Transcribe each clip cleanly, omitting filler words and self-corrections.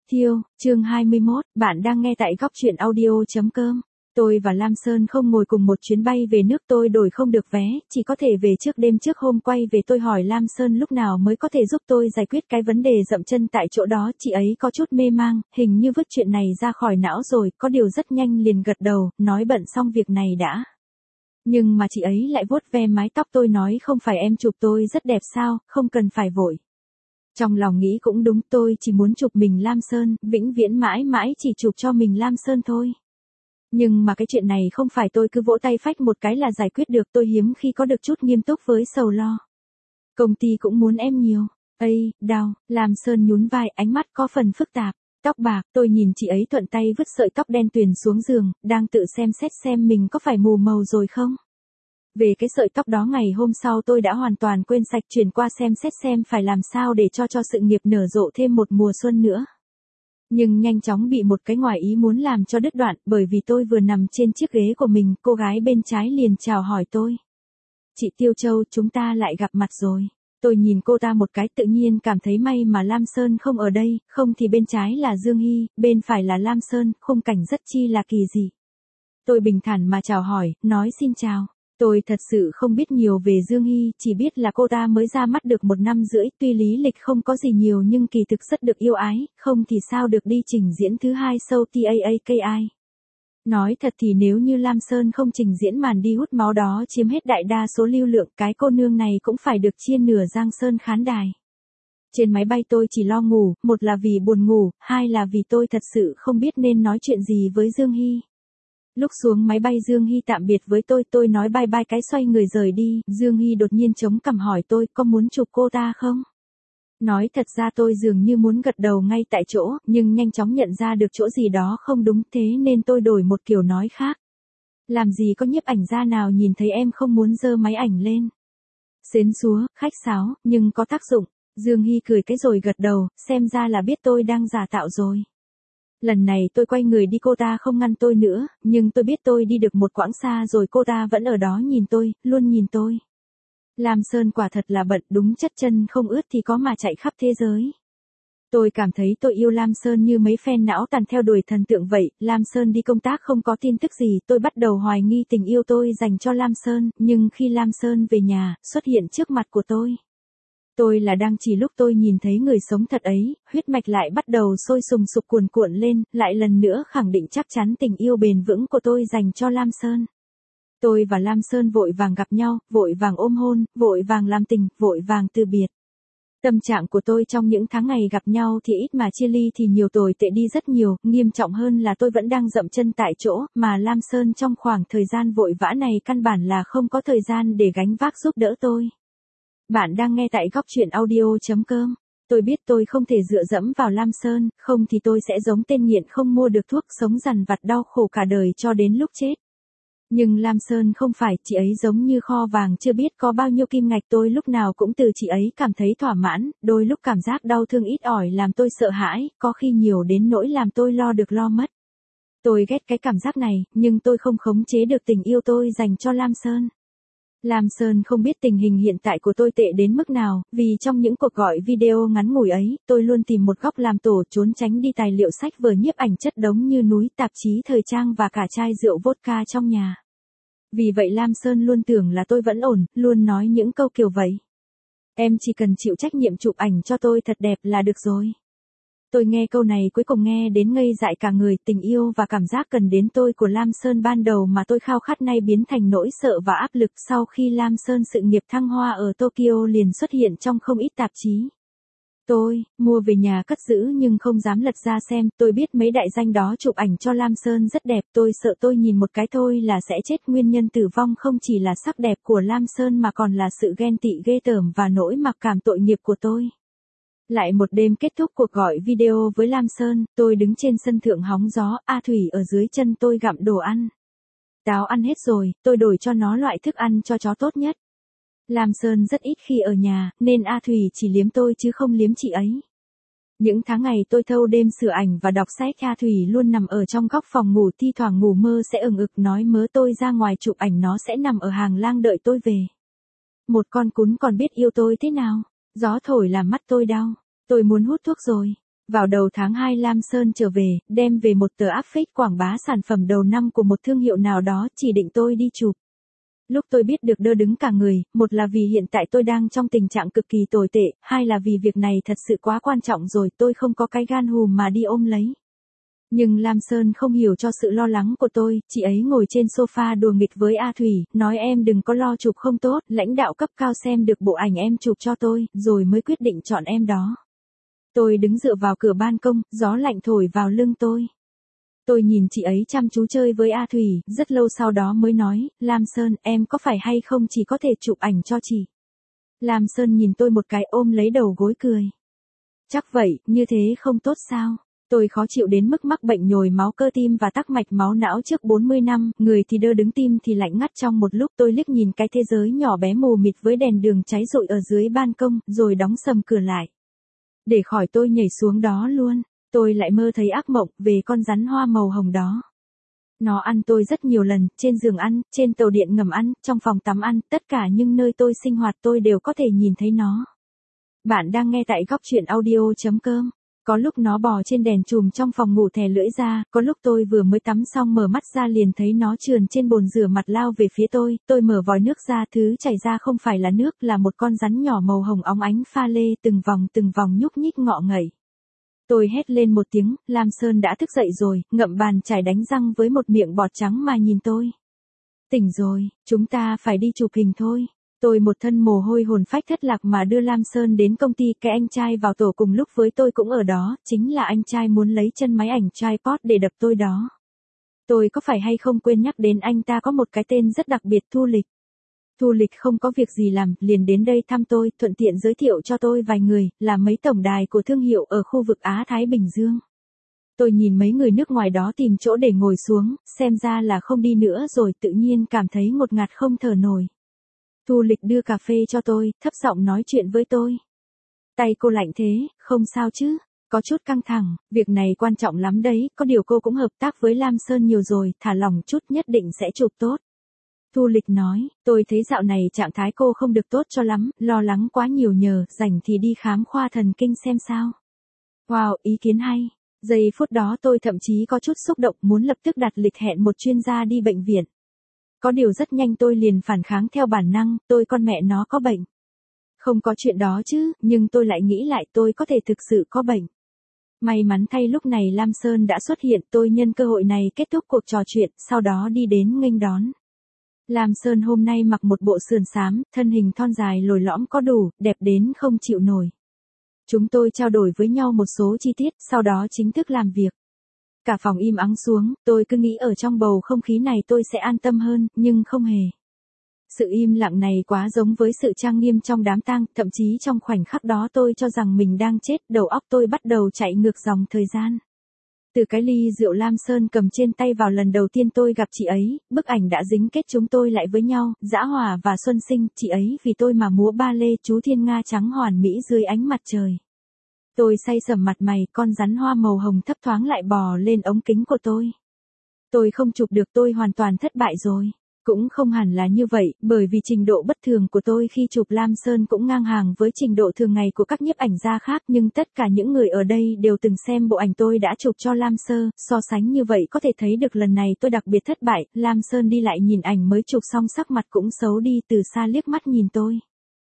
Thiêu, chương 21, bạn đang nghe tại góc truyện audio.com. Tôi và Lam Sơn không ngồi cùng một chuyến bay về nước, tôi đổi không được vé, chỉ có thể về trước đêm trước hôm quay về. Tôi hỏi Lam Sơn lúc nào mới có thể giúp tôi giải quyết cái vấn đề dậm chân tại chỗ đó. Chị ấy có chút mê mang, hình như vứt chuyện này ra khỏi não rồi, có điều rất nhanh liền gật đầu, nói bận xong việc này đã. Nhưng mà chị ấy lại vuốt ve mái tóc tôi, nói không phải em chụp tôi rất đẹp sao, không cần phải vội. Trong lòng nghĩ cũng đúng, tôi chỉ muốn chụp mình Lam Sơn, vĩnh viễn mãi mãi chỉ chụp cho mình Lam Sơn thôi. Nhưng mà cái chuyện này không phải tôi cứ vỗ tay phách một cái là giải quyết được, tôi hiếm khi có được chút nghiêm túc với sầu lo. Công ty cũng muốn em nhiều. Ây, đau, Lam Sơn nhún vai, ánh mắt có phần phức tạp. Tóc bạc, tôi nhìn chị ấy thuận tay vứt sợi tóc đen tuyền xuống giường, đang tự xem xét xem mình có phải mù màu rồi không. Về cái sợi tóc đó ngày hôm sau tôi đã hoàn toàn quên sạch, chuyển qua xem xét xem phải làm sao để cho sự nghiệp nở rộ thêm một mùa xuân nữa. Nhưng nhanh chóng bị một cái ngoài ý muốn làm cho đứt đoạn, bởi vì tôi vừa nằm trên chiếc ghế của mình, cô gái bên trái liền chào hỏi tôi. Chị Tiêu Châu, chúng ta lại gặp mặt rồi. Tôi nhìn cô ta một cái, tự nhiên cảm thấy may mà Lam Sơn không ở đây, không thì bên trái là Dương Hy, bên phải là Lam Sơn, khung cảnh rất chi là kỳ dị. Tôi bình thản mà chào hỏi, nói xin chào. Tôi thật sự không biết nhiều về Dương Hy, chỉ biết là cô ta mới ra mắt được 1 năm rưỡi, tuy lý lịch không có gì nhiều nhưng kỳ thực rất được yêu ái, không thì sao được đi trình diễn thứ 2 show TAAKI. Nói thật thì nếu như Lam Sơn không trình diễn màn đi hút máu đó chiếm hết đại đa số lưu lượng, cái cô nương này cũng phải được chia nửa Giang Sơn khán đài. Trên máy bay tôi chỉ lo ngủ, một là vì buồn ngủ, hai là vì tôi thật sự không biết nên nói chuyện gì với Dương Hy. Lúc xuống máy bay Dương Hy tạm biệt với tôi nói bye bye cái xoay người rời đi, Dương Hy đột nhiên chống cằm hỏi tôi có muốn chụp cô ta không? Nói thật ra tôi dường như muốn gật đầu ngay tại chỗ, nhưng nhanh chóng nhận ra được chỗ gì đó không đúng, thế nên tôi đổi một kiểu nói khác. Làm gì có nhiếp ảnh gia nào nhìn thấy em không muốn giơ máy ảnh lên. Xến xúa, khách sáo, nhưng có tác dụng. Dương Hy cười cái rồi gật đầu, xem ra là biết tôi đang giả tạo rồi. Lần này tôi quay người đi, cô ta không ngăn tôi nữa, nhưng tôi biết tôi đi được một quãng xa rồi cô ta vẫn ở đó nhìn tôi, luôn nhìn tôi. Lam Sơn quả thật là bận, đúng chất chân không ướt thì có mà chạy khắp thế giới. Tôi cảm thấy tôi yêu Lam Sơn như mấy fan não tàn theo đuổi thần tượng vậy. Lam Sơn đi công tác không có tin tức gì, tôi bắt đầu hoài nghi tình yêu tôi dành cho Lam Sơn, nhưng khi Lam Sơn về nhà, xuất hiện trước mặt của tôi là đang chỉ lúc tôi nhìn thấy người sống thật ấy, huyết mạch lại bắt đầu sôi sùng sục cuồn cuộn lên, lại lần nữa khẳng định chắc chắn tình yêu bền vững của tôi dành cho Lam Sơn. Tôi và Lam Sơn vội vàng gặp nhau, vội vàng ôm hôn, vội vàng làm tình, vội vàng từ biệt. Tâm trạng của tôi trong những tháng ngày gặp nhau thì ít mà chia ly thì nhiều, tồi tệ đi rất nhiều, nghiêm trọng hơn là tôi vẫn đang dậm chân tại chỗ, mà Lam Sơn trong khoảng thời gian vội vã này căn bản là không có thời gian để gánh vác giúp đỡ tôi. Bạn đang nghe tại góc truyện audio.com. Tôi biết tôi không thể dựa dẫm vào Lam Sơn, không thì tôi sẽ giống tên nghiện không mua được thuốc, sống dằn vặt đau khổ cả đời cho đến lúc chết. Nhưng Lam Sơn không phải, chị ấy giống như kho vàng chưa biết có bao nhiêu kim ngạch, tôi lúc nào cũng từ chị ấy cảm thấy thỏa mãn, đôi lúc cảm giác đau thương ít ỏi làm tôi sợ hãi, có khi nhiều đến nỗi làm tôi lo được lo mất. Tôi ghét cái cảm giác này, nhưng tôi không khống chế được tình yêu tôi dành cho Lam Sơn. Lam Sơn không biết tình hình hiện tại của tôi tệ đến mức nào, vì trong những cuộc gọi video ngắn ngủi ấy, tôi luôn tìm một góc làm tổ, trốn tránh đi tài liệu sách vở nhiếp ảnh chất đống như núi, tạp chí thời trang và cả chai rượu vodka trong nhà. Vì vậy Lam Sơn luôn tưởng là tôi vẫn ổn, luôn nói những câu kiểu vậy. Em chỉ cần chịu trách nhiệm chụp ảnh cho tôi thật đẹp là được rồi. Tôi nghe câu này cuối cùng nghe đến ngây dại cả người, tình yêu và cảm giác cần đến tôi của Lam Sơn ban đầu mà tôi khao khát nay biến thành nỗi sợ và áp lực sau khi Lam Sơn sự nghiệp thăng hoa ở Tokyo liền xuất hiện trong không ít tạp chí. Tôi mua về nhà cất giữ nhưng không dám lật ra xem, tôi biết mấy đại danh đó chụp ảnh cho Lam Sơn rất đẹp, tôi sợ tôi nhìn một cái thôi là sẽ chết. Nguyên nhân tử vong không chỉ là sắc đẹp của Lam Sơn mà còn là sự ghen tị ghê tởm và nỗi mặc cảm tội nghiệp của tôi. Lại một đêm kết thúc cuộc gọi video với Lam Sơn, tôi đứng trên sân thượng hóng gió, A Thủy ở dưới chân tôi gặm đồ ăn. Táo ăn hết rồi, tôi đổi cho nó loại thức ăn cho chó tốt nhất. Lam Sơn rất ít khi ở nhà, nên A Thủy chỉ liếm tôi chứ không liếm chị ấy. Những tháng ngày tôi thâu đêm sửa ảnh và đọc sách, A Thủy luôn nằm ở trong góc phòng ngủ, thi thoảng ngủ mơ sẽ ừng ực nói mớ tôi ra ngoài chụp ảnh, nó sẽ nằm ở hàng lang đợi tôi về. Một con cún còn biết yêu tôi thế nào. Gió thổi làm mắt tôi đau. Tôi muốn hút thuốc rồi. Vào đầu tháng 2 Lam Sơn trở về, đem về một tờ áp phích quảng bá sản phẩm đầu năm của một thương hiệu nào đó chỉ định tôi đi chụp. Lúc tôi biết được đơ đứng cả người, một là vì hiện tại tôi đang trong tình trạng cực kỳ tồi tệ, hai là vì việc này thật sự quá quan trọng rồi, tôi không có cái gan hùm mà đi ôm lấy. Nhưng Lam Sơn không hiểu cho sự lo lắng của tôi, chị ấy ngồi trên sofa đùa nghịch với A Thủy, nói em đừng có lo chụp không tốt, lãnh đạo cấp cao xem được bộ ảnh em chụp cho tôi, rồi mới quyết định chọn em đó. Tôi đứng dựa vào cửa ban công, gió lạnh thổi vào lưng tôi. Tôi nhìn chị ấy chăm chú chơi với A Thủy, rất lâu sau đó mới nói, Lam Sơn, em có phải hay không chỉ có thể chụp ảnh cho chị. Lam Sơn nhìn tôi một cái ôm lấy đầu gối cười. Chắc vậy, như thế không tốt sao? Tôi khó chịu đến mức mắc bệnh nhồi máu cơ tim và tắc mạch máu não trước 40 năm, người thì đơ đứng tim thì lạnh ngắt trong một lúc tôi liếc nhìn cái thế giới nhỏ bé mù mịt với đèn đường cháy rụi ở dưới ban công, rồi đóng sầm cửa lại. Để khỏi tôi nhảy xuống đó luôn, tôi lại mơ thấy ác mộng về con rắn hoa màu hồng đó. Nó ăn tôi rất nhiều lần, trên giường ăn, trên tàu điện ngầm ăn, trong phòng tắm ăn, tất cả những nơi tôi sinh hoạt tôi đều có thể nhìn thấy nó. Bạn đang nghe tại góc truyện audio.com. Có lúc nó bò trên đèn chùm trong phòng ngủ thè lưỡi ra, có lúc tôi vừa mới tắm xong mở mắt ra liền thấy nó trườn trên bồn rửa mặt lao về phía tôi mở vòi nước ra, thứ chảy ra không phải là nước, là một con rắn nhỏ màu hồng óng ánh pha lê từng vòng nhúc nhích ngọ ngậy. Tôi hét lên một tiếng, Lam Sơn đã thức dậy rồi, ngậm bàn chải đánh răng với một miệng bọt trắng mà nhìn tôi. Tỉnh rồi, chúng ta phải đi chụp hình thôi. Tôi một thân mồ hôi hồn phách thất lạc mà đưa Lam Sơn đến công ty, cái anh trai vào tổ cùng lúc với tôi cũng ở đó, chính là anh trai muốn lấy chân máy ảnh tripod để đập tôi đó. Tôi có phải hay không quên nhắc đến anh ta có một cái tên rất đặc biệt, Thu Lịch. Thu Lịch không có việc gì làm, liền đến đây thăm tôi, thuận tiện giới thiệu cho tôi vài người, là mấy tổng đài của thương hiệu ở khu vực Á-Thái Bình Dương. Tôi nhìn mấy người nước ngoài đó tìm chỗ để ngồi xuống, xem ra là không đi nữa rồi, tự nhiên cảm thấy ngột ngạt không thở nổi. Thu Lịch đưa cà phê cho tôi, thấp giọng nói chuyện với tôi. Tay cô lạnh thế, không sao chứ? Có chút căng thẳng, việc này quan trọng lắm đấy, có điều cô cũng hợp tác với Lam Sơn nhiều rồi, thả lỏng chút nhất định sẽ chụp tốt. Thu Lịch nói, tôi thấy dạo này trạng thái cô không được tốt cho lắm, lo lắng quá nhiều nhờ, rảnh thì đi khám khoa thần kinh xem sao. Wow, ý kiến hay. Giây phút đó tôi thậm chí có chút xúc động muốn lập tức đặt lịch hẹn một chuyên gia đi bệnh viện. Có điều rất nhanh tôi liền phản kháng theo bản năng, tôi con mẹ nó có bệnh. Không có chuyện đó chứ, nhưng tôi lại nghĩ lại tôi có thể thực sự có bệnh. May mắn thay lúc này Lam Sơn đã xuất hiện, tôi nhân cơ hội này kết thúc cuộc trò chuyện, sau đó đi đến nghênh đón. Lam Sơn hôm nay mặc một bộ sườn xám, thân hình thon dài lồi lõm có đủ, đẹp đến không chịu nổi. Chúng tôi trao đổi với nhau một số chi tiết, sau đó chính thức làm việc. Cả phòng im ắng xuống, tôi cứ nghĩ ở trong bầu không khí này tôi sẽ an tâm hơn, nhưng không hề. Sự im lặng này quá giống với sự trang nghiêm trong đám tang, thậm chí trong khoảnh khắc đó tôi cho rằng mình đang chết, đầu óc tôi bắt đầu chạy ngược dòng thời gian. Từ cái ly rượu Lam Sơn cầm trên tay vào lần đầu tiên tôi gặp chị ấy, bức ảnh đã dính kết chúng tôi lại với nhau, Dã Hòa và Xuân Sinh, chị ấy vì tôi mà múa ba lê chú thiên nga trắng hoàn mỹ dưới ánh mặt trời. Tôi say sẩm mặt mày, con rắn hoa màu hồng thấp thoáng lại bò lên ống kính của tôi. Tôi không chụp được, tôi hoàn toàn thất bại rồi. Cũng không hẳn là như vậy, bởi vì trình độ bất thường của tôi khi chụp Lam Sơn cũng ngang hàng với trình độ thường ngày của các nhiếp ảnh gia khác, nhưng tất cả những người ở đây đều từng xem bộ ảnh tôi đã chụp cho Lam Sơn, so sánh như vậy có thể thấy được lần này tôi đặc biệt thất bại. Lam Sơn đi lại nhìn ảnh mới chụp xong sắc mặt cũng xấu đi, từ xa liếc mắt nhìn tôi.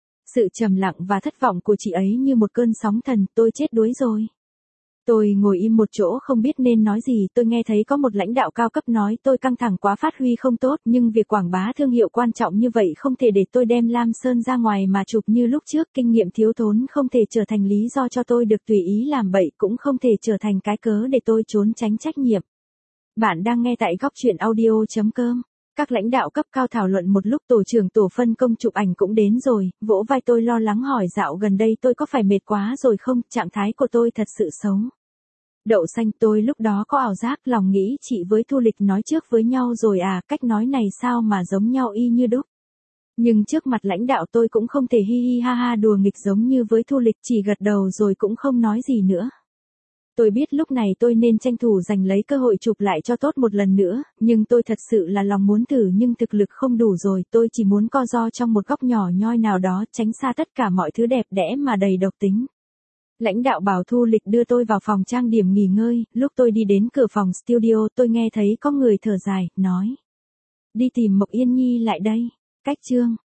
Sự trầm lặng và thất vọng của chị ấy như một cơn sóng thần, tôi chết đuối rồi. Tôi ngồi im một chỗ không biết nên nói gì, tôi nghe thấy có một lãnh đạo cao cấp nói tôi căng thẳng quá, phát huy không tốt, nhưng việc quảng bá thương hiệu quan trọng như vậy không thể để tôi đem Lam Sơn ra ngoài mà chụp như lúc trước, kinh nghiệm thiếu thốn không thể trở thành lý do cho tôi được tùy ý làm bậy, cũng không thể trở thành cái cớ để tôi trốn tránh trách nhiệm. Bạn đang nghe tại góc truyện audio.com. Các lãnh đạo cấp cao thảo luận một lúc, tổ trưởng tổ phân công chụp ảnh cũng đến rồi, vỗ vai tôi lo lắng hỏi dạo gần đây tôi có phải mệt quá rồi không, trạng thái của tôi thật sự xấu. Đậu xanh, tôi lúc đó có ảo giác, lòng nghĩ chị với Thu Lịch nói trước với nhau rồi à, cách nói này sao mà giống nhau y như đúc. Nhưng trước mặt lãnh đạo tôi cũng không thể hi hi ha ha đùa nghịch giống như với Thu Lịch, chỉ gật đầu rồi cũng không nói gì nữa. Tôi biết lúc này tôi nên tranh thủ giành lấy cơ hội chụp lại cho tốt một lần nữa, nhưng tôi thật sự là lòng muốn thử nhưng thực lực không đủ rồi, tôi chỉ muốn co ro trong một góc nhỏ nhoi nào đó, tránh xa tất cả mọi thứ đẹp đẽ mà đầy độc tính. Lãnh đạo bảo thu lịch đưa tôi vào phòng trang điểm nghỉ ngơi, lúc tôi đi đến cửa phòng studio tôi nghe thấy có người thở dài, nói. Đi tìm Mộc Yên Nhi lại đây. Cách chương.